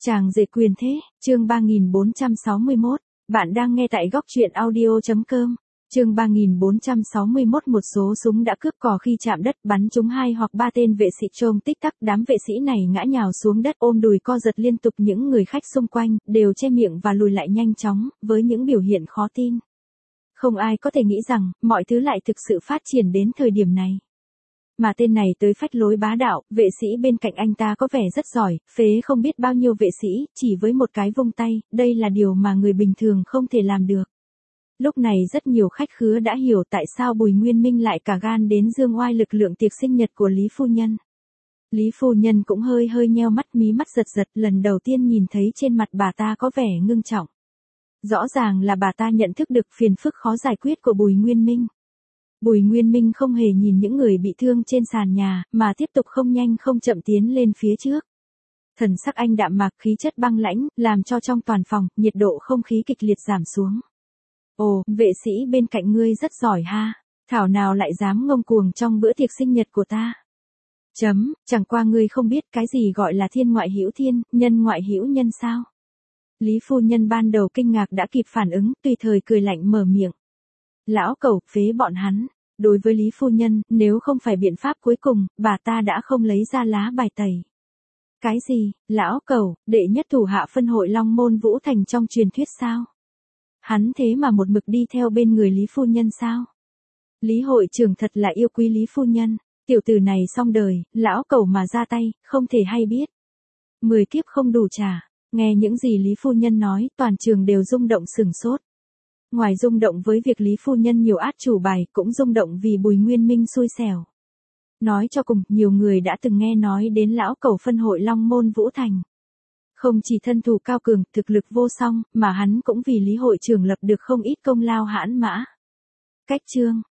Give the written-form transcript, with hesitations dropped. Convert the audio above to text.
Chàng rể quyền thế, chương 3461, bạn đang nghe tại góc truyện audio.com. Chương 3461. Một số súng đã cướp cò khi chạm đất, bắn trúng 2 hoặc 3 tên vệ sĩ. Trôm tích tắc, đám vệ sĩ này ngã nhào xuống đất ôm đùi co giật liên tục. Những người khách xung quanh đều che miệng và lùi lại nhanh chóng, với những biểu hiện khó tin. Không ai có thể nghĩ rằng mọi thứ lại thực sự phát triển đến thời điểm này. Mà tên này tới phách lối bá đạo, vệ sĩ bên cạnh anh ta có vẻ rất giỏi, phế không biết bao nhiêu vệ sĩ, chỉ với một cái vung tay, đây là điều mà người bình thường không thể làm được. Lúc này rất nhiều khách khứa đã hiểu tại sao Bùi Nguyên Minh lại cả gan đến dương oai lực lượng tiệc sinh nhật của Lý Phu Nhân. Lý Phu Nhân cũng hơi nheo mắt, mí mắt giật giật, lần đầu tiên nhìn thấy trên mặt bà ta có vẻ ngưng trọng. Rõ ràng là bà ta nhận thức được phiền phức khó giải quyết của Bùi Nguyên Minh. Bùi Nguyên Minh không hề nhìn những người bị thương trên sàn nhà, mà tiếp tục không nhanh không chậm tiến lên phía trước. Thần sắc anh đạm mạc, khí chất băng lãnh, làm cho trong toàn phòng, nhiệt độ không khí kịch liệt giảm xuống. Ồ, vệ sĩ bên cạnh ngươi rất giỏi ha, thảo nào lại dám ngông cuồng trong bữa tiệc sinh nhật của ta. Chẳng qua ngươi không biết cái gì gọi là thiên ngoại hữu thiên, nhân ngoại hữu nhân sao? Lý Phu Nhân ban đầu kinh ngạc đã kịp phản ứng, tùy thời cười lạnh mở miệng. Lão cẩu, phế bọn hắn. Đối với Lý Phu Nhân, nếu không phải biện pháp cuối cùng, bà ta đã không lấy ra lá bài tẩy. Cái gì, lão cẩu, đệ nhất thủ hạ phân hội Long Môn Vũ Thành trong truyền thuyết sao? Hắn thế mà một mực đi theo bên người Lý Phu Nhân sao? Lý hội trưởng thật là yêu quý Lý Phu Nhân, tiểu tử này xong đời, lão cẩu mà ra tay, không thể hay biết. 10 kiếp không đủ trả, nghe những gì Lý Phu Nhân nói, toàn trường đều rung động sửng sốt. Ngoài rung động với việc Lý Phu Nhân nhiều át chủ bài, cũng rung động vì Bùi Nguyên Minh xui xẻo. Nói cho cùng, nhiều người đã từng nghe nói đến lão cẩu phân hội Long Môn Vũ Thành. Không chỉ thân thủ cao cường, thực lực vô song, mà hắn cũng vì Lý hội trưởng lập được không ít công lao hãn mã. Cách chương,